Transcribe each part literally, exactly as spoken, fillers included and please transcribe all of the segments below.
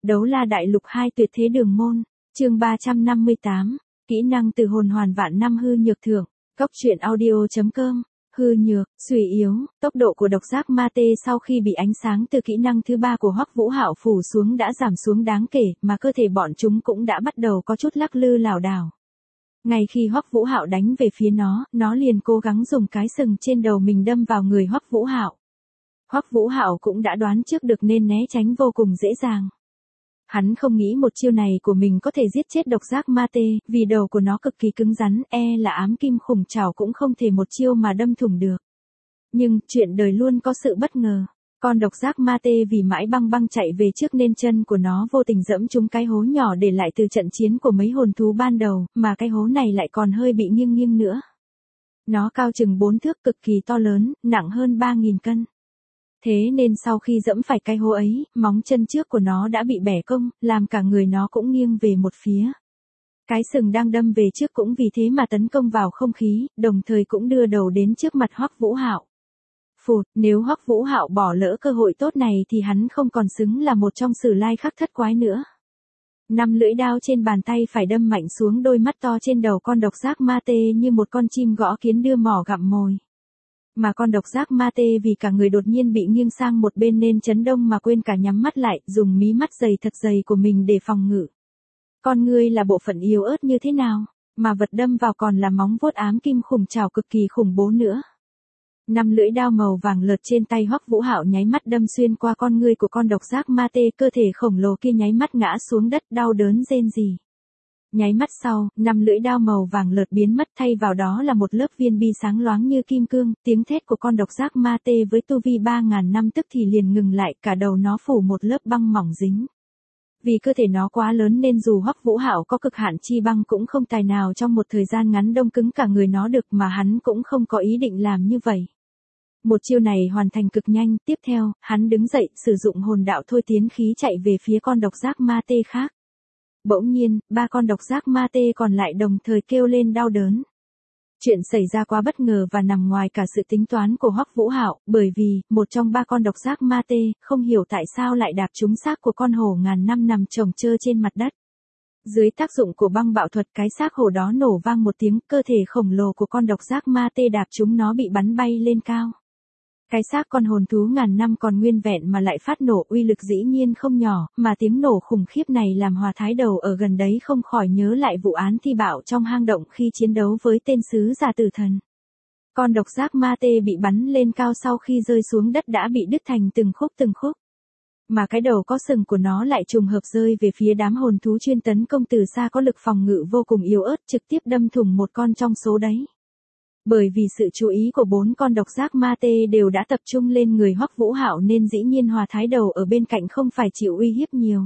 Đấu la đại lục hai tuyệt thế đường môn, chương ba trăm năm mươi tám, kỹ năng từ hồn hoàn vạn năm hư nhược thưởng, cốc truyện audio.com, hư nhược, suy yếu, tốc độ của độc giác ma tê sau khi bị ánh sáng từ kỹ năng thứ ba của Hoắc Vũ Hạo phủ xuống đã giảm xuống đáng kể, mà cơ thể bọn chúng cũng đã bắt đầu có chút lắc lư lảo đảo. Ngay khi Hoắc Vũ Hạo đánh về phía nó, nó liền cố gắng dùng cái sừng trên đầu mình đâm vào người Hoắc Vũ Hạo. Hoắc Vũ Hạo cũng đã đoán trước được nên né tránh vô cùng dễ dàng. Hắn không nghĩ một chiêu này của mình có thể giết chết độc giác ma tê, vì đầu của nó cực kỳ cứng rắn, e là ám kim khủng trảo cũng không thể một chiêu mà đâm thủng được. Nhưng, chuyện đời luôn có sự bất ngờ. Con độc giác ma tê vì mãi băng băng chạy về trước nên chân của nó vô tình dẫm trúng cái hố nhỏ để lại từ trận chiến của mấy hồn thú ban đầu, mà cái hố này lại còn hơi bị nghiêng nghiêng nữa. Nó cao chừng bốn thước, cực kỳ to lớn, nặng hơn ba nghìn cân. Thế nên sau khi dẫm phải cái hố ấy, móng chân trước của nó đã bị bẻ cong, làm cả người nó cũng nghiêng về một phía. Cái sừng đang đâm về trước cũng vì thế mà tấn công vào không khí, đồng thời cũng đưa đầu đến trước mặt Hoắc Vũ Hạo. Phụt, nếu Hoắc Vũ Hạo bỏ lỡ cơ hội tốt này thì hắn không còn xứng là một trong sử lai khắc thất quái nữa. Năm lưỡi đao trên bàn tay phải đâm mạnh xuống đôi mắt to trên đầu con độc giác ma tê như một con chim gõ kiến đưa mỏ gặm mồi. Mà con độc giác ma tê vì cả người đột nhiên bị nghiêng sang một bên nên chấn động mà quên cả nhắm mắt lại, dùng mí mắt dày thật dày của mình để phòng ngự. Con ngươi là bộ phận yếu ớt như thế nào, mà vật đâm vào còn là móng vuốt ám kim khủng trảo cực kỳ khủng bố nữa. Năm lưỡi đao màu vàng lợt trên tay Hoắc Vũ Hạo nháy mắt đâm xuyên qua con ngươi của con độc giác ma tê, cơ thể khổng lồ kia nháy mắt ngã xuống đất đau đớn rên rỉ. Nháy mắt sau, năm lưỡi đao màu vàng lợt biến mất, thay vào đó là một lớp viên bi sáng loáng như kim cương, tiếng thét của con độc giác ma tê với tu vi ba ngàn năm tức thì liền ngừng lại, cả đầu nó phủ một lớp băng mỏng dính. Vì cơ thể nó quá lớn nên dù Hoắc Vũ Hạo có cực hạn chi băng cũng không tài nào trong một thời gian ngắn đông cứng cả người nó được, mà hắn cũng không có ý định làm như vậy. Một chiêu này hoàn thành cực nhanh, tiếp theo, hắn đứng dậy, sử dụng hồn đạo thôi tiến khí chạy về phía con độc giác ma tê khác. Bỗng nhiên, ba con độc giác ma tê còn lại đồng thời kêu lên đau đớn. Chuyện xảy ra quá bất ngờ và nằm ngoài cả sự tính toán của Hoắc Vũ Hạo, bởi vì, một trong ba con độc giác ma tê, không hiểu tại sao lại đạp trúng xác của con hổ ngàn năm nằm chồng chơ trên mặt đất. Dưới tác dụng của băng bạo thuật, cái xác hổ đó nổ vang một tiếng, cơ thể khổng lồ của con độc giác ma tê đạp trúng nó bị bắn bay lên cao. Cái xác con hồn thú ngàn năm còn nguyên vẹn mà lại phát nổ, uy lực dĩ nhiên không nhỏ, mà tiếng nổ khủng khiếp này làm Hòa Thái Đầu ở gần đấy không khỏi nhớ lại vụ án thi bạo trong hang động khi chiến đấu với tên sứ giả tử thần. Con độc giác ma tê bị bắn lên cao sau khi rơi xuống đất đã bị đứt thành từng khúc từng khúc. Mà cái đầu có sừng của nó lại trùng hợp rơi về phía đám hồn thú chuyên tấn công từ xa có lực phòng ngự vô cùng yếu ớt, trực tiếp đâm thủng một con trong số đấy. Bởi vì sự chú ý của bốn con độc giác ma tê đều đã tập trung lên người Hoắc Vũ Hạo nên dĩ nhiên Hòa Thái Đầu ở bên cạnh không phải chịu uy hiếp nhiều.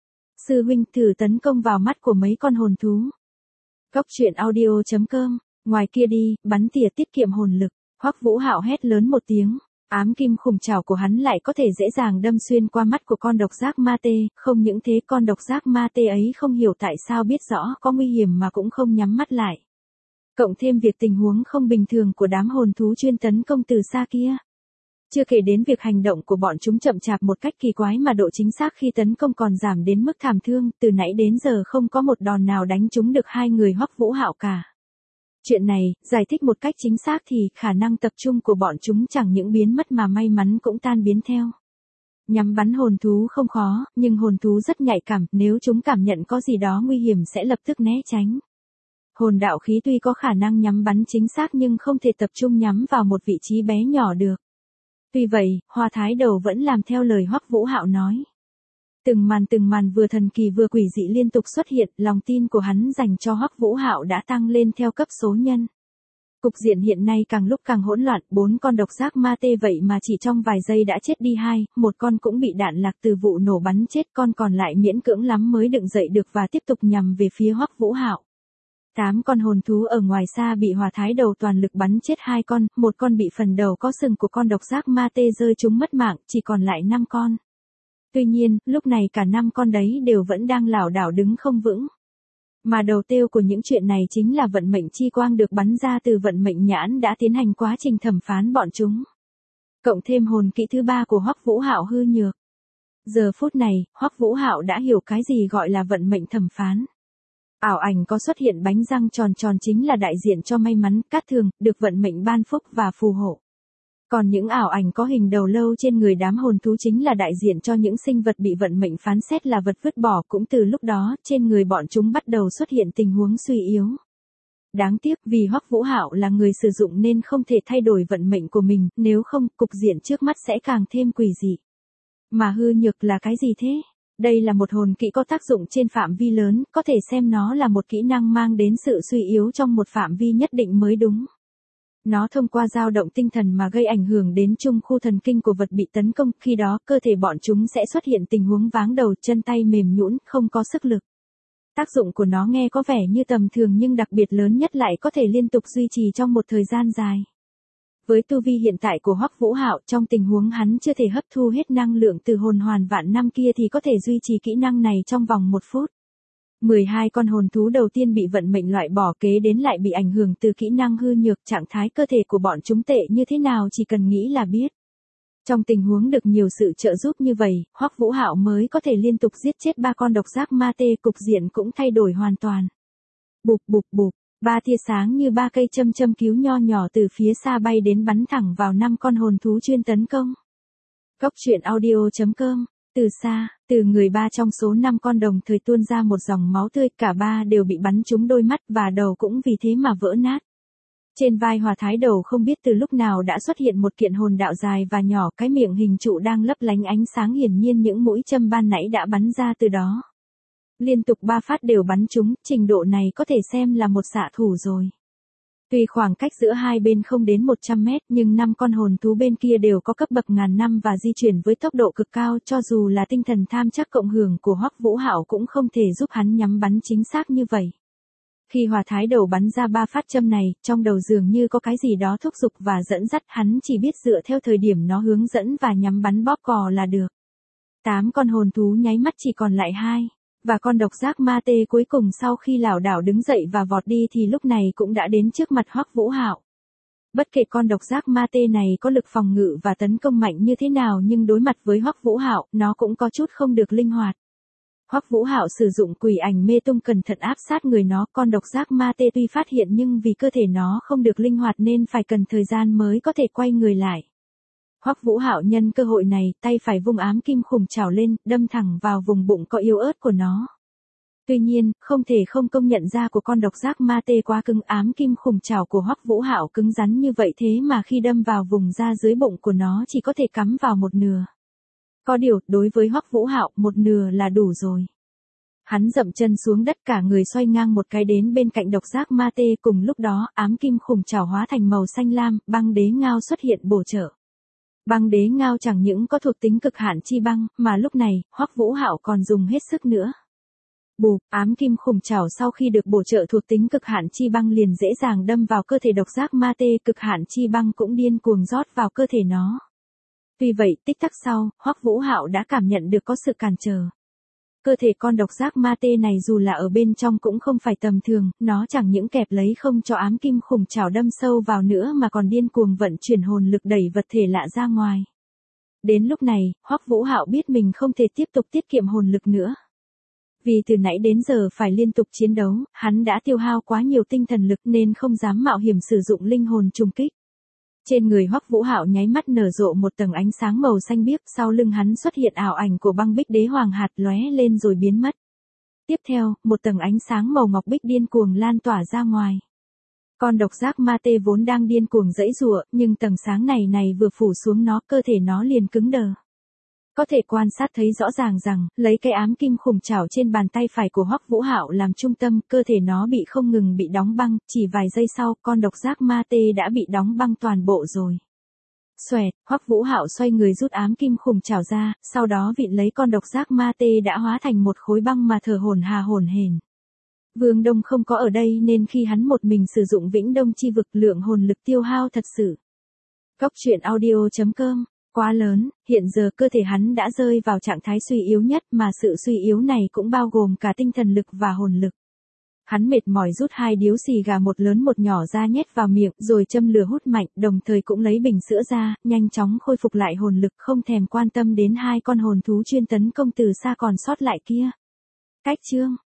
Sư huynh, thử tấn công vào mắt của mấy con hồn thú. Cốc truyện audio.com, ngoài kia đi, bắn tỉa tiết kiệm hồn lực. Hoắc Vũ Hạo hét lớn một tiếng, ám kim khủng trảo của hắn lại có thể dễ dàng đâm xuyên qua mắt của con độc giác ma tê, không những thế con độc giác ma tê ấy không hiểu tại sao biết rõ có nguy hiểm mà cũng không nhắm mắt lại. Cộng thêm việc tình huống không bình thường của đám hồn thú chuyên tấn công từ xa kia. Chưa kể đến việc hành động của bọn chúng chậm chạp một cách kỳ quái mà độ chính xác khi tấn công còn giảm đến mức thảm thương, từ nãy đến giờ không có một đòn nào đánh trúng được hai người Hoắc Vũ Hạo cả. Chuyện này, giải thích một cách chính xác thì khả năng tập trung của bọn chúng chẳng những biến mất mà may mắn cũng tan biến theo. Nhắm bắn hồn thú không khó, nhưng hồn thú rất nhạy cảm, nếu chúng cảm nhận có gì đó nguy hiểm sẽ lập tức né tránh. Hồn đạo khí tuy có khả năng nhắm bắn chính xác nhưng không thể tập trung nhắm vào một vị trí bé nhỏ được. Tuy vậy, Hòa Thái Đầu vẫn làm theo lời Hoắc Vũ Hạo nói. Từng màn từng màn vừa thần kỳ vừa quỷ dị liên tục xuất hiện, lòng tin của hắn dành cho Hoắc Vũ Hạo đã tăng lên theo cấp số nhân. Cục diện hiện nay càng lúc càng hỗn loạn, bốn con độc giác ma tê vậy mà chỉ trong vài giây đã chết đi hai, một con cũng bị đạn lạc từ vụ nổ bắn chết, con còn lại miễn cưỡng lắm mới đựng dậy được và tiếp tục nhằm về phía Hoắc Vũ Hạo. Tám con hồn thú ở ngoài xa bị Hòa Thái Đầu toàn lực bắn chết hai con, một con bị phần đầu có sừng của con độc giác ma tê rơi trúng mất mạng, chỉ còn lại năm con. Tuy nhiên, lúc này cả năm con đấy đều vẫn đang lảo đảo đứng không vững. Mà đầu tiêu của những chuyện này chính là vận mệnh chi quang được bắn ra từ vận mệnh nhãn đã tiến hành quá trình thẩm phán bọn chúng. Cộng thêm hồn kỹ thứ ba của Hoắc Vũ Hạo hư nhược. Giờ phút này, Hoắc Vũ Hạo đã hiểu cái gì gọi là vận mệnh thẩm phán. Ảo ảnh có xuất hiện bánh răng tròn tròn chính là đại diện cho may mắn, cát thường, được vận mệnh ban phúc và phù hộ. Còn những ảo ảnh có hình đầu lâu trên người đám hồn thú chính là đại diện cho những sinh vật bị vận mệnh phán xét là vật vứt bỏ, cũng từ lúc đó, trên người bọn chúng bắt đầu xuất hiện tình huống suy yếu. Đáng tiếc vì Hoắc Vũ Hạo là người sử dụng nên không thể thay đổi vận mệnh của mình, nếu không, cục diện trước mắt sẽ càng thêm quỷ dị. Mà hư nhược là cái gì thế? Đây là một hồn kỹ có tác dụng trên phạm vi lớn, có thể xem nó là một kỹ năng mang đến sự suy yếu trong một phạm vi nhất định mới đúng. Nó thông qua dao động tinh thần mà gây ảnh hưởng đến trung khu thần kinh của vật bị tấn công, khi đó cơ thể bọn chúng sẽ xuất hiện tình huống váng đầu, chân tay mềm nhũn, không có sức lực. Tác dụng của nó nghe có vẻ như tầm thường nhưng đặc biệt lớn nhất lại có thể liên tục duy trì trong một thời gian dài. Với tu vi hiện tại của Hoắc Vũ Hạo, trong tình huống hắn chưa thể hấp thu hết năng lượng từ hồn hoàn vạn năm kia thì có thể duy trì kỹ năng này trong vòng một phút. mười hai con hồn thú đầu tiên bị vận mệnh loại bỏ, kế đến lại bị ảnh hưởng từ kỹ năng hư nhược, trạng thái cơ thể của bọn chúng tệ như thế nào chỉ cần nghĩ là biết. Trong tình huống được nhiều sự trợ giúp như vậy, Hoắc Vũ Hạo mới có thể liên tục giết chết ba con độc giác ma tê, cục diện cũng thay đổi hoàn toàn. Bụp bụp bụp, ba tia sáng như ba cây châm châm cứu nho nhỏ từ phía xa bay đến bắn thẳng vào năm con hồn thú chuyên tấn công. Góc truyện audio chấm com. Từ xa, từ người ba trong số năm con đồng thời tuôn ra một dòng máu tươi, cả ba đều bị bắn trúng đôi mắt và đầu cũng vì thế mà vỡ nát. Trên vai Hòa Thái Đầu không biết từ lúc nào đã xuất hiện một kiện hồn đạo dài và nhỏ, cái miệng hình trụ đang lấp lánh ánh sáng, hiển nhiên những mũi châm ban nãy đã bắn ra từ đó. Liên tục ba phát đều bắn trúng, trình độ này có thể xem là một xạ thủ rồi. Tuy khoảng cách giữa hai bên không đến một trăm mét nhưng năm con hồn thú bên kia đều có cấp bậc ngàn năm và di chuyển với tốc độ cực cao, cho dù là tinh thần tham chắc cộng hưởng của Hoắc Vũ Hạo cũng không thể giúp hắn nhắm bắn chính xác như vậy. Khi Hòa Thái Đầu bắn ra ba phát châm này, trong đầu dường như có cái gì đó thúc giục và dẫn dắt, hắn chỉ biết dựa theo thời điểm nó hướng dẫn và nhắm bắn bóp cò là được. Tám con hồn thú nháy mắt chỉ còn lại hai. Và con độc giác ma tê cuối cùng sau khi lảo đảo đứng dậy và vọt đi thì lúc này cũng đã đến trước mặt Hoắc Vũ Hạo. Bất kể con độc giác ma tê này có lực phòng ngự và tấn công mạnh như thế nào nhưng đối mặt với Hoắc Vũ Hạo, nó cũng có chút không được linh hoạt. Hoắc Vũ Hạo sử dụng quỷ ảnh mê tung cẩn thận áp sát người nó, con độc giác ma tê tuy phát hiện nhưng vì cơ thể nó không được linh hoạt nên phải cần thời gian mới có thể quay người lại. Hoắc Vũ Hạo nhân cơ hội này, tay phải vung ám kim khủng trảo lên, đâm thẳng vào vùng bụng có yếu ớt của nó. Tuy nhiên, không thể không công nhận da của con độc giác ma tê quá cứng, ám kim khủng trảo của Hoắc Vũ Hạo cứng rắn như vậy thế mà khi đâm vào vùng da dưới bụng của nó chỉ có thể cắm vào một nửa. Có điều, đối với Hoắc Vũ Hạo, một nửa là đủ rồi. Hắn dậm chân xuống đất, cả người xoay ngang một cái đến bên cạnh độc giác ma tê, cùng lúc đó, ám kim khủng trảo hóa thành màu xanh lam, băng đế ngao xuất hiện bổ trợ. Băng đế ngao chẳng những có thuộc tính cực hạn chi băng, mà lúc này, Hoắc Vũ Hạo còn dùng hết sức nữa. Bụp, ám kim khủng trảo sau khi được bổ trợ thuộc tính cực hạn chi băng liền dễ dàng đâm vào cơ thể độc giác ma tê, cực hạn chi băng cũng điên cuồng rót vào cơ thể nó. Tuy vậy, tích tắc sau, Hoắc Vũ Hạo đã cảm nhận được có sự cản trở. Cơ thể con độc giác ma tê này dù là ở bên trong cũng không phải tầm thường, nó chẳng những kẹp lấy không cho ám kim khủng trảo đâm sâu vào nữa mà còn điên cuồng vận chuyển hồn lực đẩy vật thể lạ ra ngoài. Đến lúc này, Hoắc Vũ Hạo biết mình không thể tiếp tục tiết kiệm hồn lực nữa. Vì từ nãy đến giờ phải liên tục chiến đấu, hắn đã tiêu hao quá nhiều tinh thần lực nên không dám mạo hiểm sử dụng linh hồn trùng kích. Trên người Hoắc Vũ Hạo nháy mắt nở rộ một tầng ánh sáng màu xanh biếc, sau lưng hắn xuất hiện ảo ảnh của băng bích đế hoàng hạt lóe lên rồi biến mất. Tiếp theo, một tầng ánh sáng màu ngọc bích điên cuồng lan tỏa ra ngoài. Con độc giác ma tê vốn đang điên cuồng giãy giụa, nhưng tầng sáng này này vừa phủ xuống nó, cơ thể nó liền cứng đờ. Có thể quan sát thấy rõ ràng rằng, lấy cái ám kim khủng trảo trên bàn tay phải của Hoắc Vũ Hạo làm trung tâm, cơ thể nó bị không ngừng bị đóng băng, chỉ vài giây sau, con độc giác ma tê đã bị đóng băng toàn bộ rồi. Xoẹt, Hoắc Vũ Hạo xoay người rút ám kim khủng trảo ra, sau đó vịn lấy con độc giác ma tê đã hóa thành một khối băng mà thở hổn hà hổn hển. Vương Đông không có ở đây nên khi hắn một mình sử dụng Vĩnh Đông chi vực, lượng hồn lực tiêu hao thật sự. Góc truyện audio chấm com. Quá lớn, hiện giờ cơ thể hắn đã rơi vào trạng thái suy yếu nhất mà sự suy yếu này cũng bao gồm cả tinh thần lực và hồn lực. Hắn mệt mỏi rút hai điếu xì gà một lớn một nhỏ ra nhét vào miệng, rồi châm lửa hút mạnh, đồng thời cũng lấy bình sữa ra, nhanh chóng khôi phục lại hồn lực, không thèm quan tâm đến hai con hồn thú chuyên tấn công từ xa còn sót lại kia. Cách chương